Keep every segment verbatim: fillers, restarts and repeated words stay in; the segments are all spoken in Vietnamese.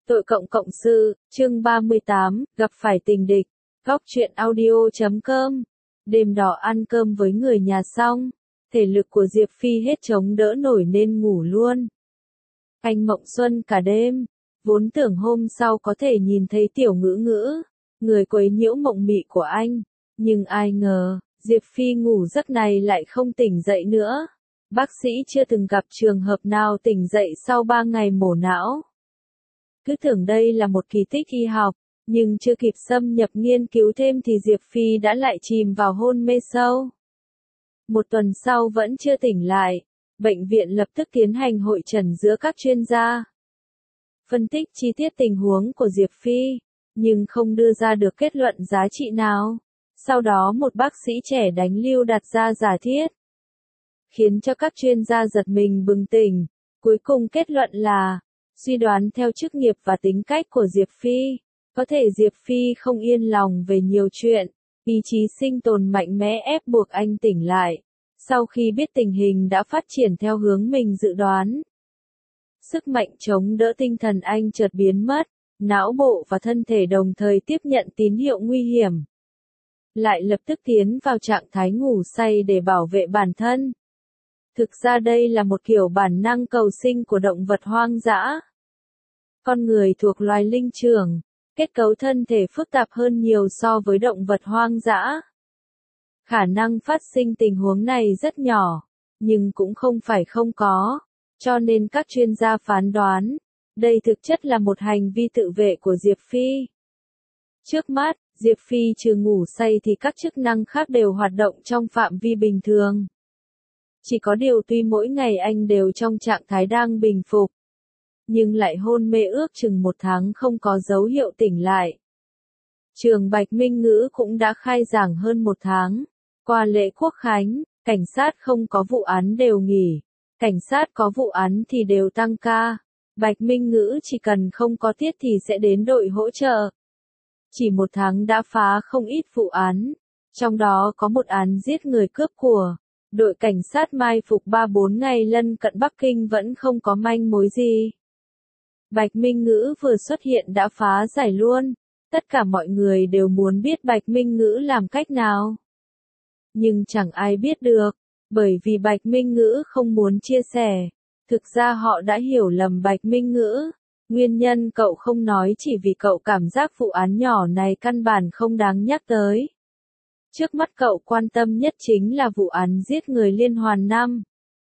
Tội cộng cộng sự, chương ba mươi tám, gặp phải tình địch. Góc truyện audio chấm com. Đêm đó ăn cơm với người nhà xong, thể lực của Diệp Phi hết chống đỡ nổi nên ngủ luôn. Anh mộng xuân cả đêm, vốn tưởng hôm sau có thể nhìn thấy tiểu ngữ ngữ, người quấy nhiễu mộng mị của anh. Nhưng ai ngờ, Diệp Phi ngủ giấc này lại không tỉnh dậy nữa. Bác sĩ chưa từng gặp trường hợp nào tỉnh dậy sau ba ngày mổ não. Cứ tưởng đây là một kỳ tích y học, nhưng chưa kịp xâm nhập nghiên cứu thêm thì Diệp Phi đã lại chìm vào hôn mê sâu. Một tuần sau vẫn chưa tỉnh lại, bệnh viện lập tức tiến hành hội chẩn giữa các chuyên gia. Phân tích chi tiết tình huống của Diệp Phi, nhưng không đưa ra được kết luận giá trị nào. Sau đó một bác sĩ trẻ đánh lưu đặt ra giả thiết, khiến cho các chuyên gia giật mình bừng tỉnh. Cuối cùng kết luận là, suy đoán theo chức nghiệp và tính cách của Diệp Phi, có thể Diệp Phi không yên lòng về nhiều chuyện, ý chí sinh tồn mạnh mẽ ép buộc anh tỉnh lại. Sau khi biết tình hình đã phát triển theo hướng mình dự đoán, sức mạnh chống đỡ tinh thần anh chợt biến mất, não bộ và thân thể đồng thời tiếp nhận tín hiệu nguy hiểm. Lại lập tức tiến vào trạng thái ngủ say để bảo vệ bản thân. Thực ra đây là một kiểu bản năng cầu sinh của động vật hoang dã. Con người thuộc loài linh trưởng, kết cấu thân thể phức tạp hơn nhiều so với động vật hoang dã. Khả năng phát sinh tình huống này rất nhỏ, nhưng cũng không phải không có, cho nên các chuyên gia phán đoán, đây thực chất là một hành vi tự vệ của Diệp Phi. Trước mắt, Diệp Phi trừ ngủ say thì các chức năng khác đều hoạt động trong phạm vi bình thường. Chỉ có điều tuy mỗi ngày anh đều trong trạng thái đang bình phục, nhưng lại hôn mê ước chừng một tháng không có dấu hiệu tỉnh lại. Trường Bạch Minh Ngữ cũng đã khai giảng hơn một tháng. Qua lễ Quốc Khánh, cảnh sát không có vụ án đều nghỉ, cảnh sát có vụ án thì đều tăng ca. Bạch Minh Ngữ chỉ cần không có tiết thì sẽ đến đội hỗ trợ. Chỉ một tháng đã phá không ít vụ án, trong đó có một án giết người cướp của. Đội cảnh sát mai phục ba bốn ngày lân cận Bắc Kinh vẫn không có manh mối gì. Bạch Minh Ngữ vừa xuất hiện đã phá giải luôn. Tất cả mọi người đều muốn biết Bạch Minh Ngữ làm cách nào. Nhưng chẳng ai biết được, bởi vì Bạch Minh Ngữ không muốn chia sẻ. Thực ra họ đã hiểu lầm Bạch Minh Ngữ. Nguyên nhân cậu không nói chỉ vì cậu cảm giác vụ án nhỏ này căn bản không đáng nhắc tới. Trước mắt cậu quan tâm nhất chính là vụ án giết người liên hoàn năm.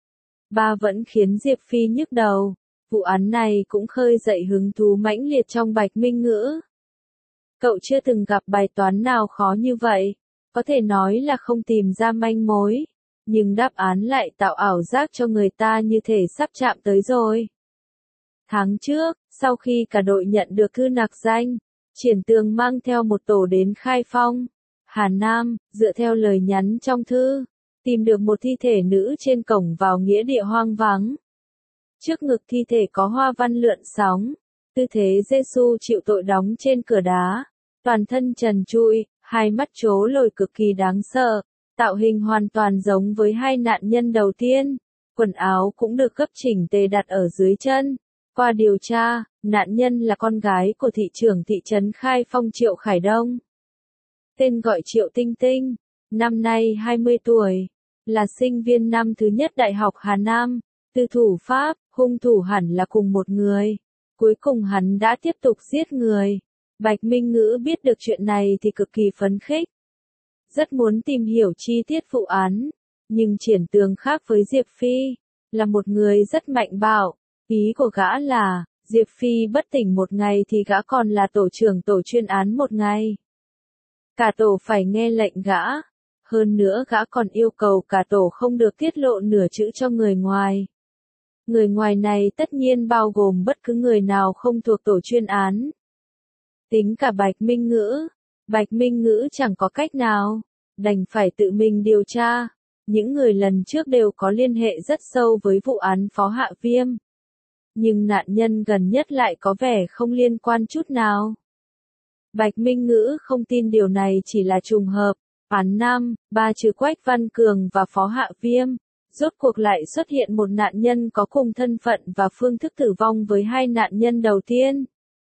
Ba vẫn khiến Diệp Phi nhức đầu. Vụ án này cũng khơi dậy hứng thú mãnh liệt trong Bạch Minh Ngữ. Cậu chưa từng gặp bài toán nào khó như vậy. Có thể nói là không tìm ra manh mối. Nhưng đáp án lại tạo ảo giác cho người ta như thể sắp chạm tới rồi. Tháng trước, sau khi cả đội nhận được thư nặc danh, Triển Tường mang theo một tổ đến Khai Phong, Hà Nam, dựa theo lời nhắn trong thư, tìm được một thi thể nữ trên cổng vào nghĩa địa hoang vắng. Trước ngực thi thể có hoa văn lượn sóng, tư thế Giê-xu chịu tội đóng trên cửa đá, toàn thân trần trụi, hai mắt trố lồi cực kỳ đáng sợ, tạo hình hoàn toàn giống với hai nạn nhân đầu tiên, quần áo cũng được gấp chỉnh tề đặt ở dưới chân. Qua điều tra, nạn nhân là con gái của thị trưởng thị trấn Khai Phong Triệu Khải Đông. Tên gọi Triệu Tinh Tinh, năm nay hai mươi tuổi, là sinh viên năm thứ nhất Đại học Hà Nam. Từ thủ pháp, hung thủ hẳn là cùng một người. Cuối cùng hắn đã tiếp tục giết người. Bạch Minh Ngữ biết được chuyện này thì cực kỳ phấn khích. Rất muốn tìm hiểu chi tiết vụ án. Nhưng Triển Tường khác với Diệp Phi, là một người rất mạnh bạo. Ý của gã là, Diệp Phi bất tỉnh một ngày thì gã còn là tổ trưởng tổ chuyên án một ngày. Cả tổ phải nghe lệnh gã. Hơn nữa gã còn yêu cầu cả tổ không được tiết lộ nửa chữ cho người ngoài. Người ngoài này tất nhiên bao gồm bất cứ người nào không thuộc tổ chuyên án. Tính cả Bạch Minh Ngữ, Bạch Minh Ngữ chẳng có cách nào, đành phải tự mình điều tra. Những người lần trước đều có liên hệ rất sâu với vụ án Phó Hạ Viêm. Nhưng nạn nhân gần nhất lại có vẻ không liên quan chút nào. Bạch Minh Ngữ không tin điều này chỉ là trùng hợp. Án năm, ba trừ Quách Văn Cường và Phó Hạ Viêm, rốt cuộc lại xuất hiện một nạn nhân có cùng thân phận và phương thức tử vong với hai nạn nhân đầu tiên.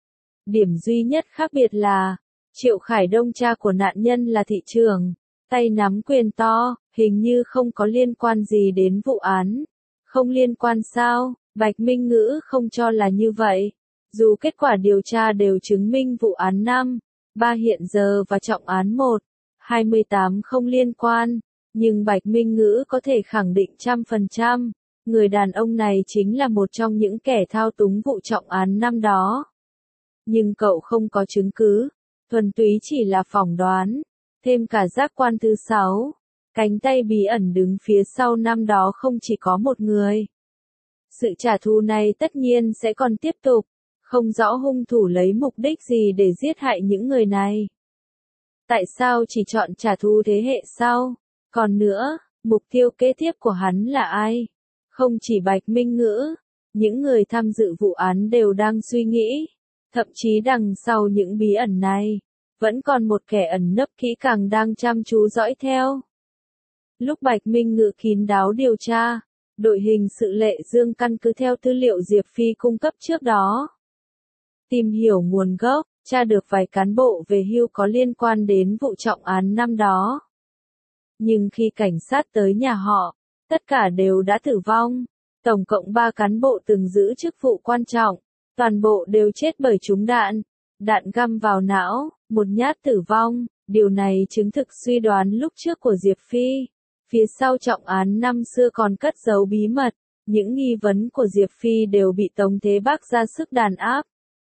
Điểm duy nhất khác biệt là, Triệu Khải Đông cha của nạn nhân là thị trưởng, tay nắm quyền to, hình như không có liên quan gì đến vụ án. Không liên quan sao? Bạch Minh Ngữ không cho là như vậy. Dù kết quả điều tra đều chứng minh vụ án năm, ba hiện giờ và trọng án một, hai mươi tám không liên quan, nhưng Bạch Minh Ngữ có thể khẳng định trăm phần trăm, người đàn ông này chính là một trong những kẻ thao túng vụ trọng án năm đó. Nhưng cậu không có chứng cứ, thuần túy chỉ là phỏng đoán, thêm cả giác quan thứ sáu. Cánh tay bí ẩn đứng phía sau năm đó không chỉ có một người. Sự trả thù này tất nhiên sẽ còn tiếp tục, không rõ hung thủ lấy mục đích gì để giết hại những người này. Tại sao chỉ chọn trả thù thế hệ sau? Còn nữa, mục tiêu kế tiếp của hắn là ai? Không chỉ Bạch Minh Ngữ, những người tham dự vụ án đều đang suy nghĩ. Thậm chí đằng sau những bí ẩn này, vẫn còn một kẻ ẩn nấp kỹ càng đang chăm chú dõi theo. Lúc Bạch Minh Ngữ kín đáo điều tra, đội hình sự Lệ Dương căn cứ theo tư liệu Diệp Phi cung cấp trước đó. Tìm hiểu nguồn gốc, tra được vài cán bộ về hưu có liên quan đến vụ trọng án năm đó. Nhưng khi cảnh sát tới nhà họ, tất cả đều đã tử vong. Tổng cộng ba cán bộ từng giữ chức vụ quan trọng, toàn bộ đều chết bởi trúng đạn. Đạn găm vào não, một nhát tử vong. Điều này chứng thực suy đoán lúc trước của Diệp Phi. Phía sau trọng án năm xưa còn cất giấu bí mật, những nghi vấn của Diệp Phi đều bị Tống Thế Bác ra sức đàn áp.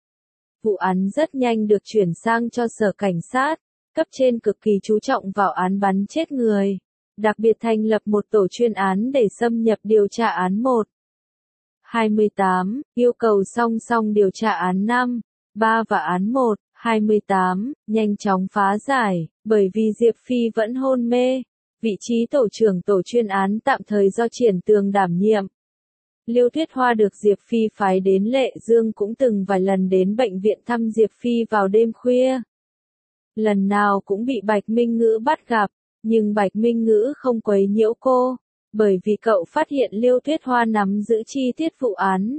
Vụ án rất nhanh được chuyển sang cho sở cảnh sát, cấp trên cực kỳ chú trọng vào án bắn chết người, đặc biệt thành lập một tổ chuyên án để xâm nhập điều tra án một. hai mươi tám, yêu cầu song song điều tra án năm, ba và án một, hai mươi tám, nhanh chóng phá giải, bởi vì Diệp Phi vẫn hôn mê. Vị trí tổ trưởng tổ chuyên án tạm thời do Triển Tường đảm nhiệm. Liêu Tuyết Hoa được Diệp Phi phái đến Lệ Dương cũng từng vài lần đến bệnh viện thăm Diệp Phi vào đêm khuya. Lần nào cũng bị Bạch Minh Ngữ bắt gặp, nhưng Bạch Minh Ngữ không quấy nhiễu cô, bởi vì cậu phát hiện Liêu Tuyết Hoa nắm giữ chi tiết vụ án.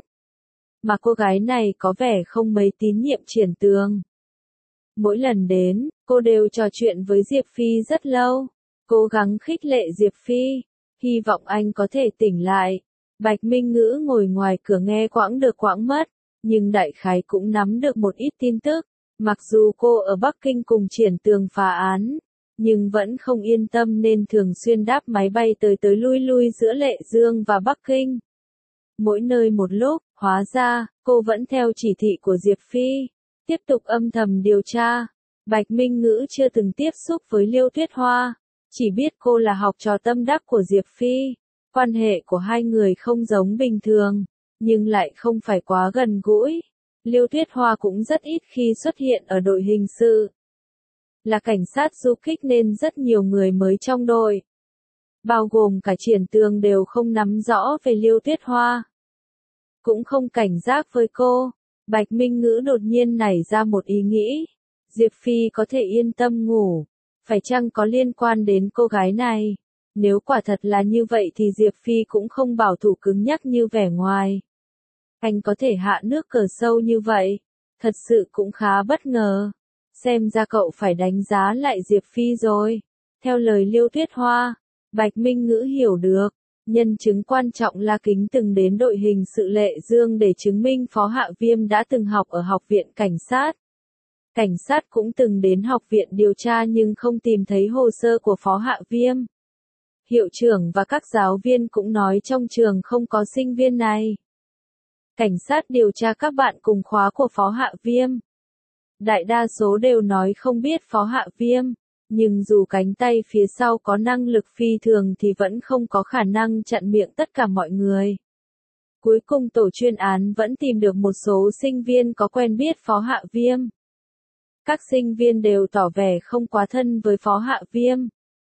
Mà cô gái này có vẻ không mấy tín nhiệm Triển Tường. Mỗi lần đến, cô đều trò chuyện với Diệp Phi rất lâu. Cố gắng khích lệ Diệp Phi, hy vọng anh có thể tỉnh lại. Bạch Minh Ngữ ngồi ngoài cửa nghe quãng được quãng mất, nhưng đại khái cũng nắm được một ít tin tức. Mặc dù cô ở Bắc Kinh cùng Triển Tường phá án, nhưng vẫn không yên tâm nên thường xuyên đáp máy bay tới tới lui lui giữa Lệ Dương và Bắc Kinh. Mỗi nơi một lúc, hóa ra, cô vẫn theo chỉ thị của Diệp Phi, tiếp tục âm thầm điều tra. Bạch Minh Ngữ chưa từng tiếp xúc với Liêu Tuyết Hoa. Chỉ biết cô là học trò tâm đắc của Diệp Phi, quan hệ của hai người không giống bình thường, nhưng lại không phải quá gần gũi. Liêu Tuyết Hoa cũng rất ít khi xuất hiện ở đội hình sự. Là cảnh sát du kích nên rất nhiều người mới trong đội, bao gồm cả Triển Tường đều không nắm rõ về Liêu Tuyết Hoa. Cũng không cảnh giác với cô. Bạch Minh Ngữ đột nhiên nảy ra một ý nghĩ. Diệp Phi có thể yên tâm ngủ. Phải chăng có liên quan đến cô gái này? Nếu quả thật là như vậy thì Diệp Phi cũng không bảo thủ cứng nhắc như vẻ ngoài. Anh có thể hạ nước cờ sâu như vậy. Thật sự cũng khá bất ngờ. Xem ra cậu phải đánh giá lại Diệp Phi rồi. Theo lời Liêu Tuyết Hoa, Bạch Minh Ngữ hiểu được. Nhân chứng quan trọng là Kính từng đến đội hình sự Lệ Dương để chứng minh Phó Hạ Viêm đã từng học ở học viện cảnh sát. Cảnh sát cũng từng đến học viện điều tra nhưng không tìm thấy hồ sơ của Phó Hạ Viêm. Hiệu trưởng và các giáo viên cũng nói trong trường không có sinh viên này. Cảnh sát điều tra các bạn cùng khóa của Phó Hạ Viêm. Đại đa số đều nói không biết Phó Hạ Viêm, nhưng dù cánh tay phía sau có năng lực phi thường thì vẫn không có khả năng chặn miệng tất cả mọi người. Cuối cùng tổ chuyên án vẫn tìm được một số sinh viên có quen biết Phó Hạ Viêm. Các sinh viên đều tỏ vẻ không quá thân với Phó Hạ Viêm.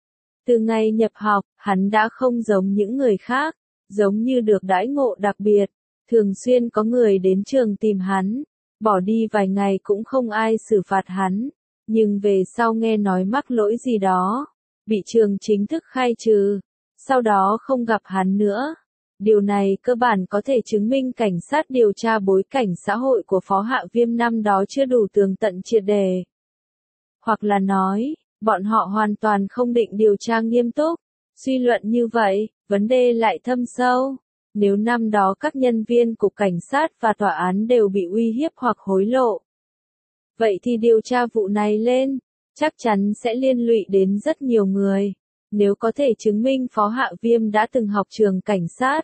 Từ ngày nhập học, hắn đã không giống những người khác, giống như được đãi ngộ đặc biệt. Thường xuyên có người đến trường tìm hắn, bỏ đi vài ngày cũng không ai xử phạt hắn. Nhưng về sau nghe nói mắc lỗi gì đó, bị trường chính thức khai trừ, sau đó không gặp hắn nữa. Điều này cơ bản có thể chứng minh cảnh sát điều tra bối cảnh xã hội của Phó Hạ Viêm năm đó chưa đủ tường tận triệt đề. Hoặc là nói, bọn họ hoàn toàn không định điều tra nghiêm túc. Suy luận như vậy, vấn đề lại thâm sâu. Nếu năm đó các nhân viên cục cảnh sát và tòa án đều bị uy hiếp hoặc hối lộ, vậy thì điều tra vụ này lên, chắc chắn sẽ liên lụy đến rất nhiều người. Nếu có thể chứng minh Phó Hạ Viêm đã từng học trường cảnh sát,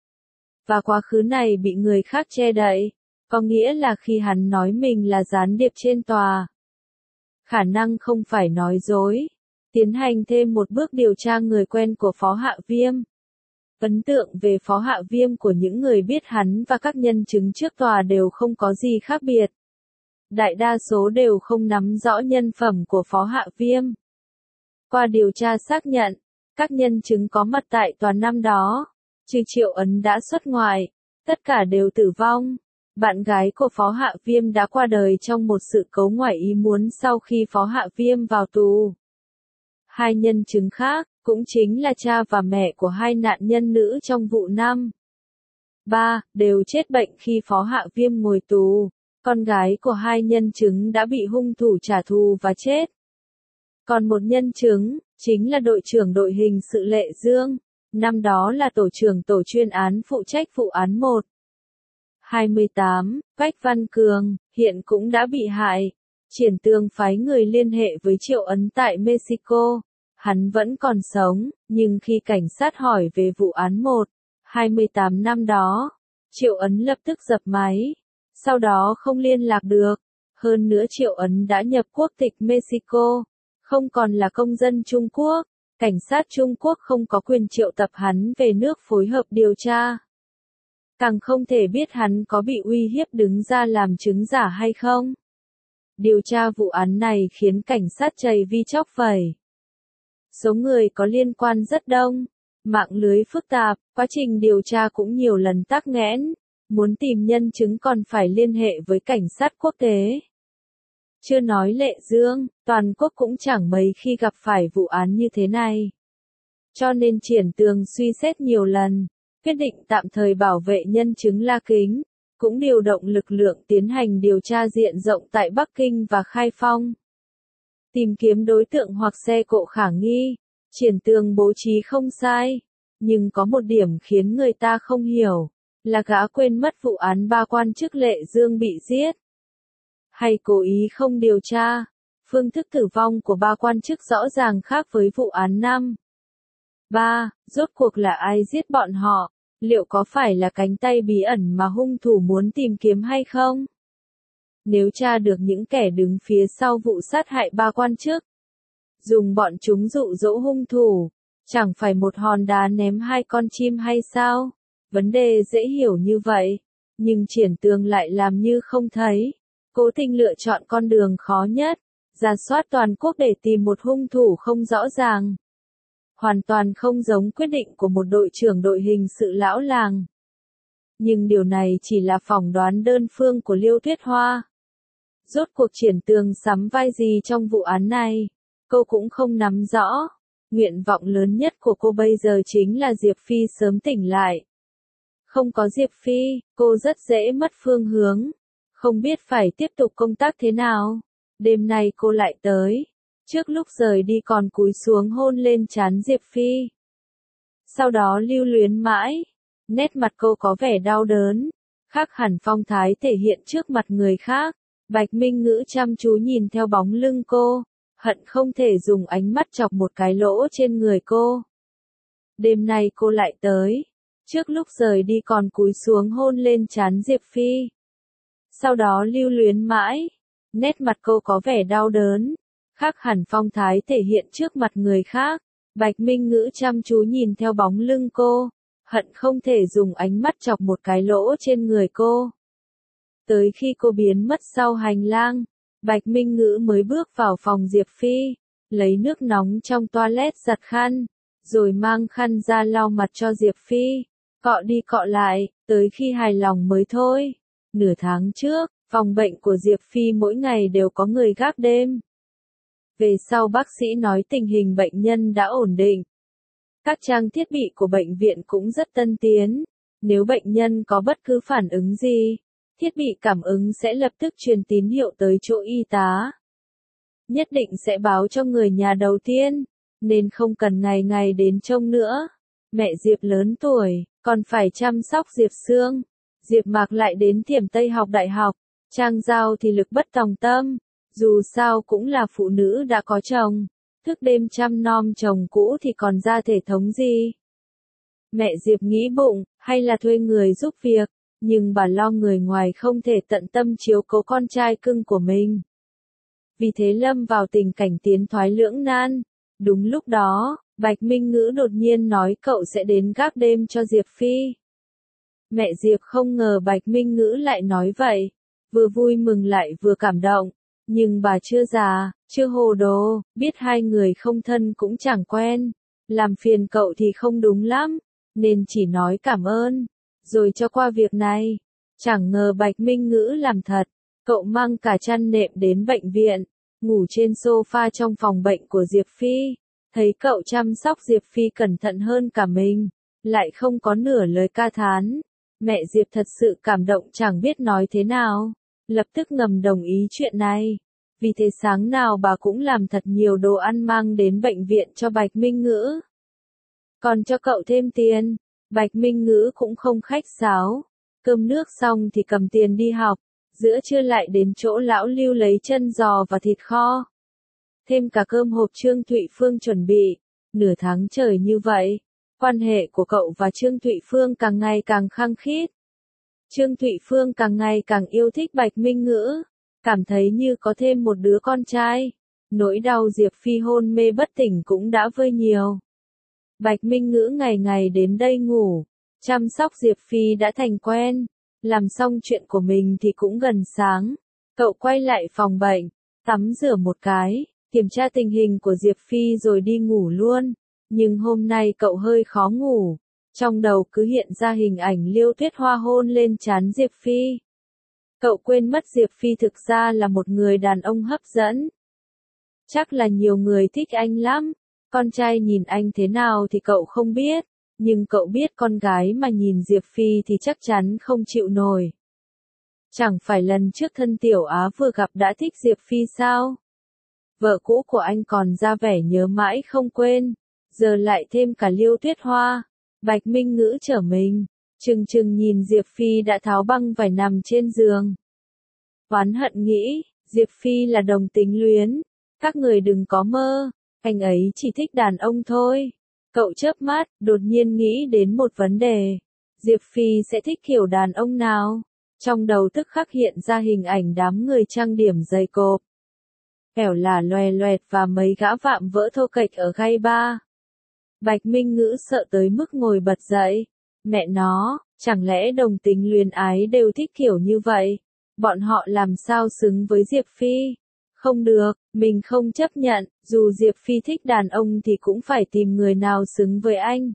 và quá khứ này bị người khác che đậy, có nghĩa là khi hắn nói mình là gián điệp trên tòa, khả năng không phải nói dối. Tiến hành thêm một bước điều tra người quen của Phó Hạ Viêm. Ấn tượng về Phó Hạ Viêm của những người biết hắn và các nhân chứng trước tòa đều không có gì khác biệt. Đại đa số đều không nắm rõ nhân phẩm của Phó Hạ Viêm. Qua điều tra xác nhận, các nhân chứng có mặt tại tòa năm đó, trừ Triệu Ấn đã xuất ngoại, tất cả đều tử vong. Bạn gái của Phó Hạ Viêm đã qua đời trong một sự cố ngoài ý muốn sau khi Phó Hạ Viêm vào tù. Hai nhân chứng khác, cũng chính là cha và mẹ của hai nạn nhân nữ trong vụ năm ba, đều chết bệnh khi Phó Hạ Viêm ngồi tù. Con gái của hai nhân chứng đã bị hung thủ trả thù và chết. Còn một nhân chứng, chính là đội trưởng đội hình sự Lệ Dương, năm đó là tổ trưởng tổ chuyên án phụ trách vụ án một hai mươi tám, Quách Văn Cường, hiện cũng đã bị hại. Triển Tường phái người liên hệ với Triệu Ấn tại Mexico. Hắn vẫn còn sống, nhưng khi cảnh sát hỏi về vụ án một hai mươi tám năm đó, Triệu Ấn lập tức dập máy. Sau đó không liên lạc được. Hơn nữa Triệu Ấn đã nhập quốc tịch Mexico, không còn là công dân Trung Quốc. Cảnh sát Trung Quốc không có quyền triệu tập hắn về nước phối hợp điều tra. Càng không thể biết hắn có bị uy hiếp đứng ra làm chứng giả hay không. Điều tra vụ án này khiến cảnh sát chày vi chóc phẩy. Số người có liên quan rất đông, mạng lưới phức tạp, quá trình điều tra cũng nhiều lần tắc nghẽn, muốn tìm nhân chứng còn phải liên hệ với cảnh sát quốc tế. Chưa nói Lệ Dương, toàn quốc cũng chẳng mấy khi gặp phải vụ án như thế này. Cho nên Triển Tường suy xét nhiều lần, quyết định tạm thời bảo vệ nhân chứng La Kính, cũng điều động lực lượng tiến hành điều tra diện rộng tại Bắc Kinh và Khai Phong. Tìm kiếm đối tượng hoặc xe cộ khả nghi, Triển Tường bố trí không sai, nhưng có một điểm khiến người ta không hiểu, là gã quên mất vụ án ba quan chức Lệ Dương bị giết. Hay cố ý không điều tra, phương thức tử vong của ba quan chức rõ ràng khác với vụ án năm ba, rốt cuộc là ai giết bọn họ, liệu có phải là cánh tay bí ẩn mà hung thủ muốn tìm kiếm hay không? Nếu tra được những kẻ đứng phía sau vụ sát hại ba quan chức, dùng bọn chúng dụ dỗ hung thủ, chẳng phải một hòn đá ném hai con chim hay sao? Vấn đề dễ hiểu như vậy, nhưng Triển Tường lại làm như không thấy, cố tình lựa chọn con đường khó nhất, rà soát toàn quốc để tìm một hung thủ không rõ ràng. Hoàn toàn không giống quyết định của một đội trưởng đội hình sự lão làng. Nhưng điều này chỉ là phỏng đoán đơn phương của Liêu Tuyết Hoa. Rốt cuộc Triển Tường sắm vai gì trong vụ án này, cô cũng không nắm rõ. Nguyện vọng lớn nhất của cô bây giờ chính là Diệp Phi sớm tỉnh lại. Không có Diệp Phi, cô rất dễ mất phương hướng, không biết phải tiếp tục công tác thế nào. Đêm nay cô lại tới, trước lúc rời đi còn cúi xuống hôn lên trán Diệp Phi. Sau đó lưu luyến mãi, nét mặt cô có vẻ đau đớn, khác hẳn phong thái thể hiện trước mặt người khác. Bạch Minh Ngữ chăm chú nhìn theo bóng lưng cô, hận không thể dùng ánh mắt chọc một cái lỗ trên người cô. Đêm nay cô lại tới, trước lúc rời đi còn cúi xuống hôn lên trán Diệp Phi. Sau đó lưu luyến mãi, nét mặt cô có vẻ đau đớn, khác hẳn phong thái thể hiện trước mặt người khác. Bạch Minh Ngữ chăm chú nhìn theo bóng lưng cô, hận không thể dùng ánh mắt chọc một cái lỗ trên người cô. Tới khi cô biến mất sau hành lang, Bạch Minh Ngữ mới bước vào phòng Diệp Phi, lấy nước nóng trong toilet giặt khăn, rồi mang khăn ra lau mặt cho Diệp Phi, cọ đi cọ lại, tới khi hài lòng mới thôi. Nửa tháng trước, phòng bệnh của Diệp Phi mỗi ngày đều có người gác đêm. Về sau bác sĩ nói tình hình bệnh nhân đã ổn định. Các trang thiết bị của bệnh viện cũng rất tân tiến, Nếu bệnh nhân có bất cứ phản ứng gì, thiết bị cảm ứng sẽ lập tức truyền tín hiệu tới chỗ y tá. Nhất định sẽ báo cho người nhà đầu tiên, nên không cần ngày ngày đến trông nữa. Mẹ Diệp lớn tuổi, còn phải chăm sóc Diệp Sương. Diệp Mạc lại đến Thiểm Tây học đại học, Trang Giao thì lực bất tòng tâm, dù sao cũng là phụ nữ đã có chồng, thức đêm chăm nom chồng cũ thì còn ra thể thống gì. Mẹ Diệp nghĩ bụng, hay là thuê người giúp việc, nhưng bà lo người ngoài không thể tận tâm chiếu cố con trai cưng của mình. Vì thế lâm vào tình cảnh tiến thoái lưỡng nan. Đúng lúc đó, Bạch Minh Ngữ đột nhiên nói cậu sẽ đến gác đêm cho Diệp Phi. Mẹ Diệp không ngờ Bạch Minh Ngữ lại nói vậy, vừa vui mừng lại vừa cảm động, nhưng bà chưa già, chưa hồ đồ, biết hai người không thân cũng chẳng quen, làm phiền cậu thì không đúng lắm, nên chỉ nói cảm ơn, rồi cho qua việc này. Chẳng ngờ Bạch Minh Ngữ làm thật, cậu mang cả chăn nệm đến bệnh viện, ngủ trên sofa trong phòng bệnh của Diệp Phi, thấy cậu chăm sóc Diệp Phi cẩn thận hơn cả mình, lại không có nửa lời ca thán. Mẹ Diệp thật sự cảm động chẳng biết nói thế nào, lập tức ngầm đồng ý chuyện này. Vì thế sáng nào bà cũng làm thật nhiều đồ ăn mang đến bệnh viện cho Bạch Minh Ngữ. Còn cho cậu thêm tiền, Bạch Minh Ngữ cũng không khách sáo. Cơm nước xong thì cầm tiền đi học, giữa trưa lại đến chỗ lão Lưu lấy chân giò và thịt kho. Thêm cả cơm hộp Trương Thụy Phương chuẩn bị, nửa tháng trời như vậy. Quan hệ của cậu và Trương Thụy Phương càng ngày càng khăng khít. Trương Thụy Phương càng ngày càng yêu thích Bạch Minh Ngữ, cảm thấy như có thêm một đứa con trai. Nỗi đau Diệp Phi hôn mê bất tỉnh cũng đã vơi nhiều. Bạch Minh Ngữ ngày ngày đến đây ngủ, chăm sóc Diệp Phi đã thành quen. Làm xong chuyện của mình thì cũng gần sáng. Cậu quay lại phòng bệnh, tắm rửa một cái, kiểm tra tình hình của Diệp Phi rồi đi ngủ luôn. Nhưng hôm nay cậu hơi khó ngủ, trong đầu cứ hiện ra hình ảnh Liêu Tuyết Hoa hôn lên trán Diệp Phi. Cậu quên mất Diệp Phi thực ra là một người đàn ông hấp dẫn. Chắc là nhiều người thích anh lắm, con trai nhìn anh thế nào thì cậu không biết, nhưng cậu biết con gái mà nhìn Diệp Phi thì chắc chắn không chịu nổi. Chẳng phải lần trước thân Tiểu Á vừa gặp đã thích Diệp Phi sao? Vợ cũ của anh còn ra vẻ nhớ mãi không quên. Giờ lại thêm cả Liêu Tuyết Hoa. Bạch Minh Ngữ trở mình, chừng chừng nhìn Diệp Phi đã tháo băng vải nằm trên giường. Oán hận nghĩ, Diệp Phi là đồng tính luyến. Các người đừng có mơ, anh ấy chỉ thích đàn ông thôi. Cậu chớp mắt, đột nhiên nghĩ đến một vấn đề. Diệp Phi sẽ thích kiểu đàn ông nào? Trong đầu tức khắc hiện ra hình ảnh đám người trang điểm dày cộp, kẻo là loè loẹt và mấy gã vạm vỡ thô kệch ở gai ba. Bạch Minh Ngữ sợ tới mức ngồi bật dậy. Mẹ nó, chẳng lẽ đồng tính luyến ái đều thích kiểu như vậy? Bọn họ làm sao xứng với Diệp Phi? Không được, mình không chấp nhận, dù Diệp Phi thích đàn ông thì cũng phải tìm người nào xứng với anh.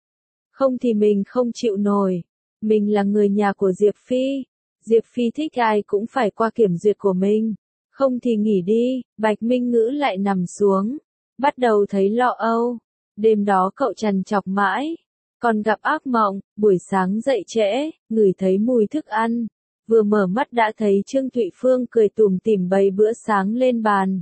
Không thì mình không chịu nổi. Mình là người nhà của Diệp Phi. Diệp Phi thích ai cũng phải qua kiểm duyệt của mình. Không thì nghỉ đi. Bạch Minh Ngữ lại nằm xuống, bắt đầu thấy lo âu. Đêm đó cậu trằn trọc mãi, còn gặp ác mộng. Buổi sáng dậy trễ, ngửi thấy mùi thức ăn, vừa mở mắt đã thấy Trương Thụy Phương cười tủm tỉm bày bữa sáng lên bàn.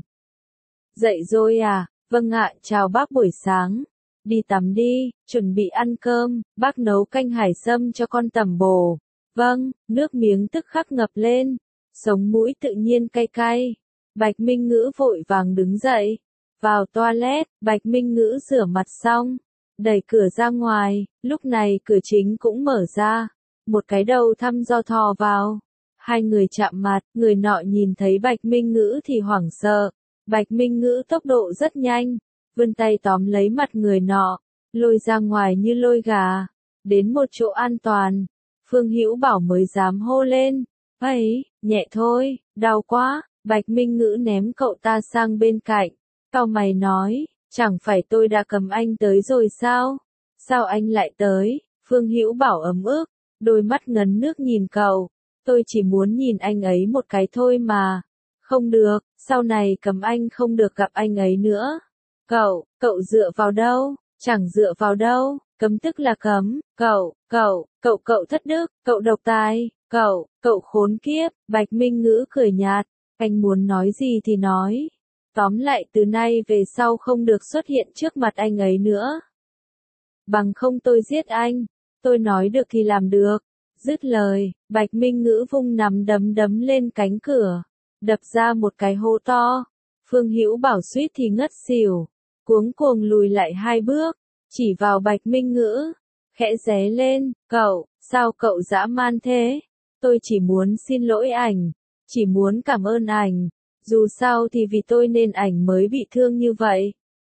Dậy rồi à? Vâng ạ, chào bác buổi sáng. Đi tắm đi, chuẩn bị ăn cơm, bác nấu canh hải sâm cho con tẩm bổ. Vâng, nước miếng tức khắc ngập lên, sống mũi tự nhiên cay cay. Bạch Minh Ngữ vội vàng đứng dậy, vào toilet. Bạch Minh Ngữ rửa mặt xong, đẩy cửa ra ngoài, lúc này cửa chính cũng mở ra, một cái đầu thăm dò thò vào. Hai người chạm mặt, người nọ nhìn thấy Bạch Minh Ngữ thì hoảng sợ. Bạch Minh Ngữ tốc độ rất nhanh, vươn tay tóm lấy mặt người nọ, lôi ra ngoài như lôi gà, đến một chỗ an toàn. Phương Hữu Bảo mới dám hô lên, ấy, nhẹ thôi, đau quá. Bạch Minh Ngữ ném cậu ta sang bên cạnh, cau mày nói, chẳng phải tôi đã cầm anh tới rồi sao? Sao anh lại tới? Phương Hữu Bảo ấm ức, đôi mắt ngấn nước nhìn cậu, tôi chỉ muốn nhìn anh ấy một cái thôi mà. Không được, sau này cầm anh không được gặp anh ấy nữa. Cậu, cậu dựa vào đâu? Chẳng dựa vào đâu. Cấm tức là cấm, cậu, cậu, cậu cậu thất đức, cậu độc tài, cậu, cậu khốn kiếp, Bạch Minh Ngữ cười nhạt, anh muốn nói gì thì nói. Tóm lại từ nay về sau không được xuất hiện trước mặt anh ấy nữa. Bằng không tôi giết anh, tôi nói được thì làm được. Dứt lời, Bạch Minh Ngữ vung nắm đấm đấm lên cánh cửa, đập ra một cái hố to. Phương Hữu Bảo suýt thì ngất xỉu, cuống cuồng lùi lại hai bước, chỉ vào Bạch Minh Ngữ, khẽ ré lên, cậu, sao cậu dã man thế? Tôi chỉ muốn xin lỗi ảnh, chỉ muốn cảm ơn ảnh, dù sao thì vì tôi nên ảnh mới bị thương như vậy.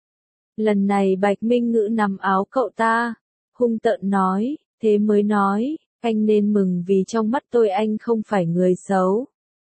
Lần này Bạch Minh Ngữ nắm áo cậu ta, hung tợn nói, thế mới nói, anh nên mừng vì trong mắt tôi anh không phải người xấu.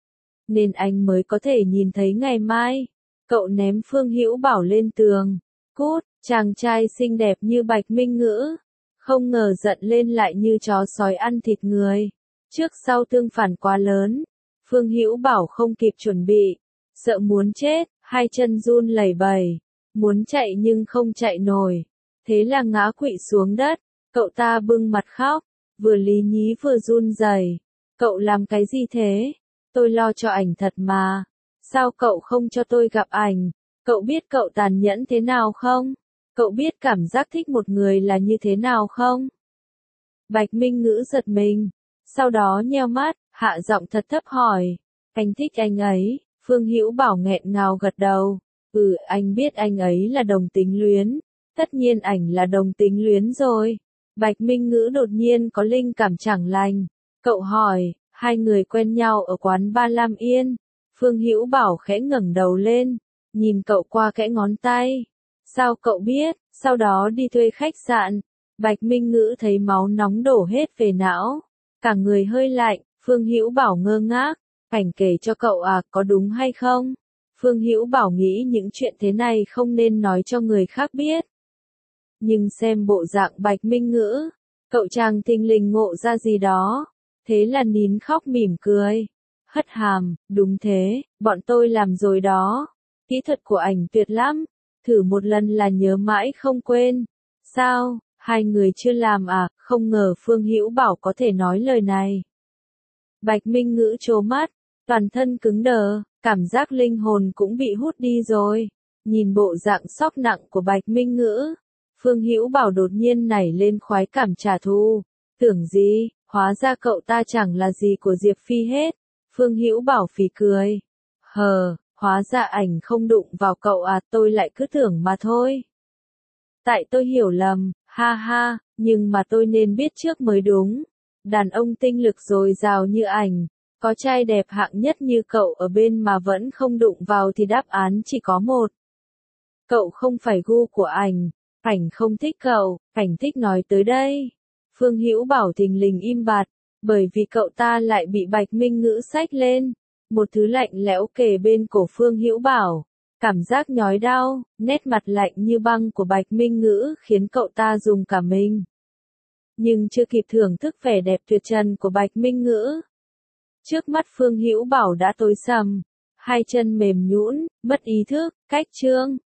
Nên anh mới có thể nhìn thấy ngày mai. Cậu ném Phương Hữu Bảo lên tường. Cút, chàng trai xinh đẹp như Bạch Minh Ngữ. Không ngờ giận lên lại như chó sói ăn thịt người. Trước sau tương phản quá lớn. Phương Hữu Bảo không kịp chuẩn bị. Sợ muốn chết, hai chân run lẩy bẩy. Muốn chạy nhưng không chạy nổi. Thế là ngã quỵ xuống đất. Cậu ta bưng mặt khóc. Vừa lý nhí vừa run rẩy. Cậu làm cái gì thế? Tôi lo cho ảnh thật mà. Sao cậu không cho tôi gặp ảnh? Cậu biết cậu tàn nhẫn thế nào không? Cậu biết cảm giác thích một người là như thế nào không? Bạch Minh Ngữ giật mình. Sau đó nheo mắt, hạ giọng thật thấp hỏi. Anh thích anh ấy? Phương Hữu Bảo nghẹn ngào gật đầu. Ừ, anh biết anh ấy là đồng tính luyến. Tất nhiên ảnh là đồng tính luyến rồi. Bạch Minh Ngữ đột nhiên có linh cảm chẳng lành. Cậu hỏi, hai người quen nhau ở quán Ba Lam Yên. Phương Hữu Bảo khẽ ngẩng đầu lên, nhìn cậu qua kẽ ngón tay. Sao cậu biết? Sau đó đi thuê khách sạn. Bạch Minh Ngữ thấy máu nóng đổ hết về não, cả người hơi lạnh. Phương Hữu Bảo ngơ ngác. Ảnh kể cho cậu à, có đúng hay không? Phương Hữu Bảo nghĩ những chuyện thế này không nên nói cho người khác biết. Nhưng xem bộ dạng Bạch Minh Ngữ, cậu chàng thình lình ngộ ra gì đó. Thế là nín khóc mỉm cười. Hất hàm, đúng thế, bọn tôi làm rồi đó. Kỹ thuật của ảnh tuyệt lắm. Thử một lần là nhớ mãi không quên. Sao, hai người chưa làm à? Không ngờ Phương Hữu Bảo có thể nói lời này. Bạch Minh Ngữ trố mắt, toàn thân cứng đờ, cảm giác linh hồn cũng bị hút đi rồi. Nhìn bộ dạng sốc nặng của Bạch Minh Ngữ, Phương Hữu Bảo đột nhiên nảy lên khoái cảm trả thù. Tưởng gì, hóa ra cậu ta chẳng là gì của Diệp Phi hết. Phương Hữu Bảo phì cười. Hờ, hóa ra ảnh không đụng vào cậu à, tôi lại cứ tưởng mà thôi. Tại tôi hiểu lầm, ha ha, nhưng mà tôi nên biết trước mới đúng. Đàn ông tinh lực dồi dào như ảnh, có trai đẹp hạng nhất như cậu ở bên mà vẫn không đụng vào thì đáp án chỉ có một. Cậu không phải gu của ảnh, ảnh không thích cậu, ảnh thích nói tới đây. Phương Hữu Bảo thình lình im bặt, bởi vì cậu ta lại bị Bạch Minh Ngữ xách lên. Một thứ lạnh lẽo kề bên cổ Phương Hữu Bảo. Cảm giác nhói đau, nét mặt lạnh như băng của Bạch Minh Ngữ khiến cậu ta rùng cả mình. Nhưng chưa kịp thưởng thức vẻ đẹp tuyệt trần của Bạch Minh Ngữ. Trước mắt Phương Hữu Bảo đã tối sầm, hai chân mềm nhũn, mất ý thức, cách chương.